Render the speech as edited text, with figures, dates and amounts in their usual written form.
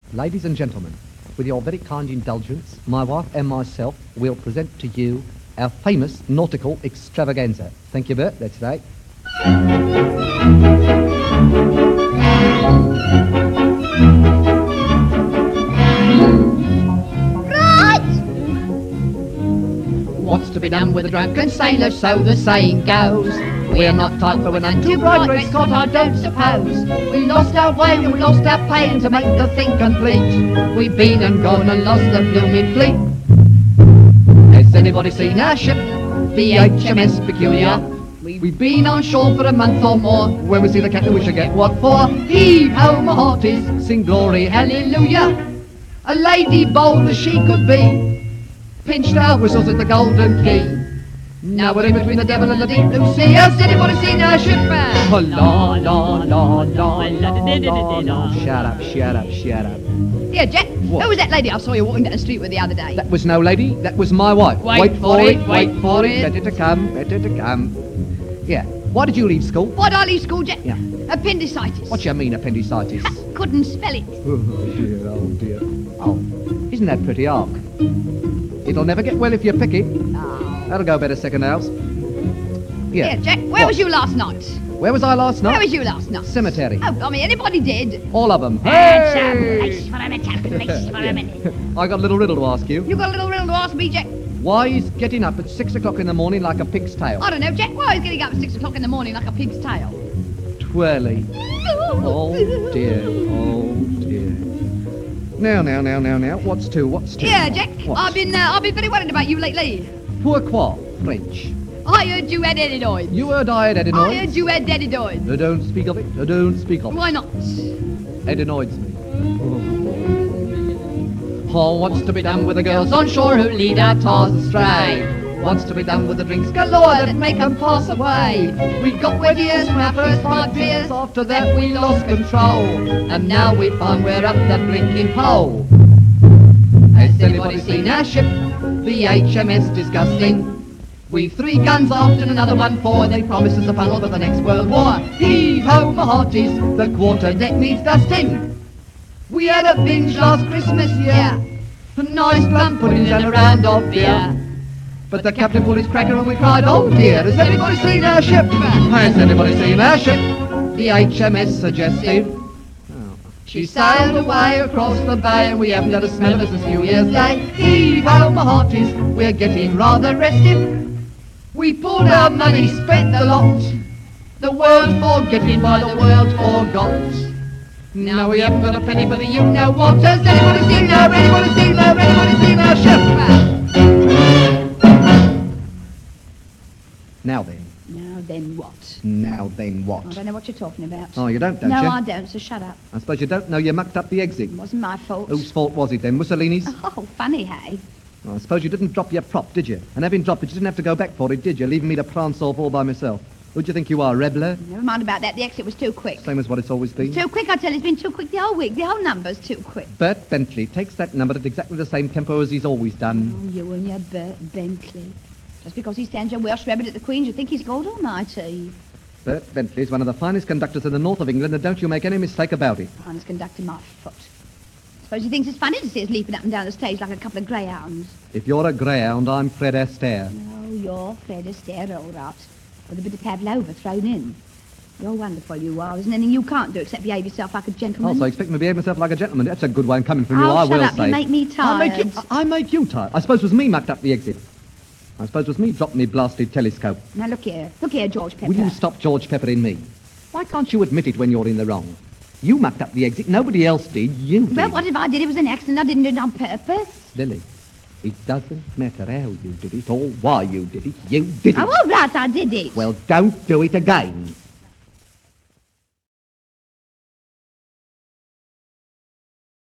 Ladies and gentlemen, with your very kind indulgence, my wife and myself will present to you our famous nautical extravaganza. Thank you, Bert. That's right. What's to be done with a drunken sailor, so the saying goes. We're not type for none too bright, Great Scott, I don't suppose. We lost our way and we lost our pain to make the thing complete. We've been and gone and lost the blooming fleet. Has anybody seen our ship, the HMS Peculiar? We've been on shore for a month or more. When we see the captain we shall get what for. Heave ho, my hearties, sing glory, hallelujah. A lady bold as she could be pinched our whistles at the Golden Key. Now we're in between the devil and the deep blue sea. Has anybody seen our ship? Oh, la, la, la, la, la, la. Shut up, shut up, shut up. Yeah, Jack, What? who was that lady I saw you walking down the street with the other day? That was no lady, that was my wife. Wait for it, wait for it. Better to come, better to come. Yeah, why did you leave school? Why'd I leave school, Jack? Yeah. Appendicitis. What do you mean, appendicitis? Couldn't spell it. Oh dear, oh dear. Oh, isn't that pretty arc? It'll never get well if you pick it. Oh. That'll go better second house. Yeah, Jack, where What? was you last night? Where was I last night? Where was you last night? Cemetery. Oh, I mean, anybody did. All of them. That's a Hey! place for a minute, place for a minute. I got a little riddle to ask you. You got a little riddle to ask me, Jack? Why is getting up at 6 o'clock in the morning like a pig's tail? I don't know, Jack. Why is getting up at 6 o'clock in the morning like a pig's tail? Twirly. Oh dear, oh dear. Now, what's two? Yeah, Jack, What? I've been very worried about you lately. Pourquoi, French? I heard you had adenoids. You heard I had I heard adenoids? you had adenoids. Don't speak of it, don't speak of it. Why not? Adenoids me. Oh, what's to be done with the girls on shore who lead our tars astray? What's to be done with the drinks galore that make 'em pass away? We got wet ears from our first 5 beers, after that we lost control, and now we find we're up the blinking pole. Has anybody seen our ship, the HMS Disgusting? We've 3 guns aft and another 1 forward. They promise us a funnel for the next world war. Heave ho, my hearties, the quarter deck needs dusting. We had a binge last Christmas, yeah. A nice plum pudding and a round of beer. But the captain pulled his cracker and we cried, oh dear, has anybody seen our ship? Has anybody seen our ship? The HMS Suggestive. She sailed away across the bay and we haven't had a smell of it since New Year's Day. Heave ho, my hearties, we're getting rather restive. We pulled our money, spent the lot. The world forgetting by the world forgot. Now we haven't got a penny for the you-know-what. Has anybody seen our ship? Now then. Now then what? Now then I what? don't know what you're talking about. Oh, you don't you? No, I don't, so shut up. I suppose you don't know you mucked up the exit. It wasn't my fault. Whose fault was it then? Mussolini's? Oh, funny, hey? I suppose you didn't drop your prop, did you? And having dropped it, you didn't have to go back for it, did you? Leaving me to prance off all by myself. Who do you think you are, Rebler? Never mind about that. The exit was too quick. Same as what it's always been. Too quick, I tell you. It's been too quick the whole week. The whole number's too quick. Bert Bentley takes that number at exactly the same tempo as he's always done. Oh, you and your Bert Bentley. Just because he stands your Welsh rabbit at the Queen's, you think he's God Almighty. Bert Bentley is one of the finest conductors in the north of England, and don't you make any mistake about it. Finest conductor my foot. Suppose he thinks it's funny to see us leaping up and down the stage like a couple of greyhounds. If you're a greyhound, I'm Fred Astaire. Oh, you're Fred Astaire, all right. With a bit of pavlova thrown in. You're wonderful, you are. There's nothing you can't do except behave yourself like a gentleman. Also, expect me to behave myself like a gentleman. That's a good one coming from you, Oh, I shut will up. say. You make me tired. I make you tired. I suppose it was me mucked up the exit. I suppose it was me dropped me blasted telescope. Now, look here, George Pepper. Will you stop George Peppering me? Why can't you admit it when you're in the wrong? You mucked up the exit. Nobody else did. You did. Well, what if I did? It was an accident. I didn't do it on purpose. Lily, it doesn't matter how you did it or why you did it. You did it. Oh, all right, I did it. Well, don't do it again.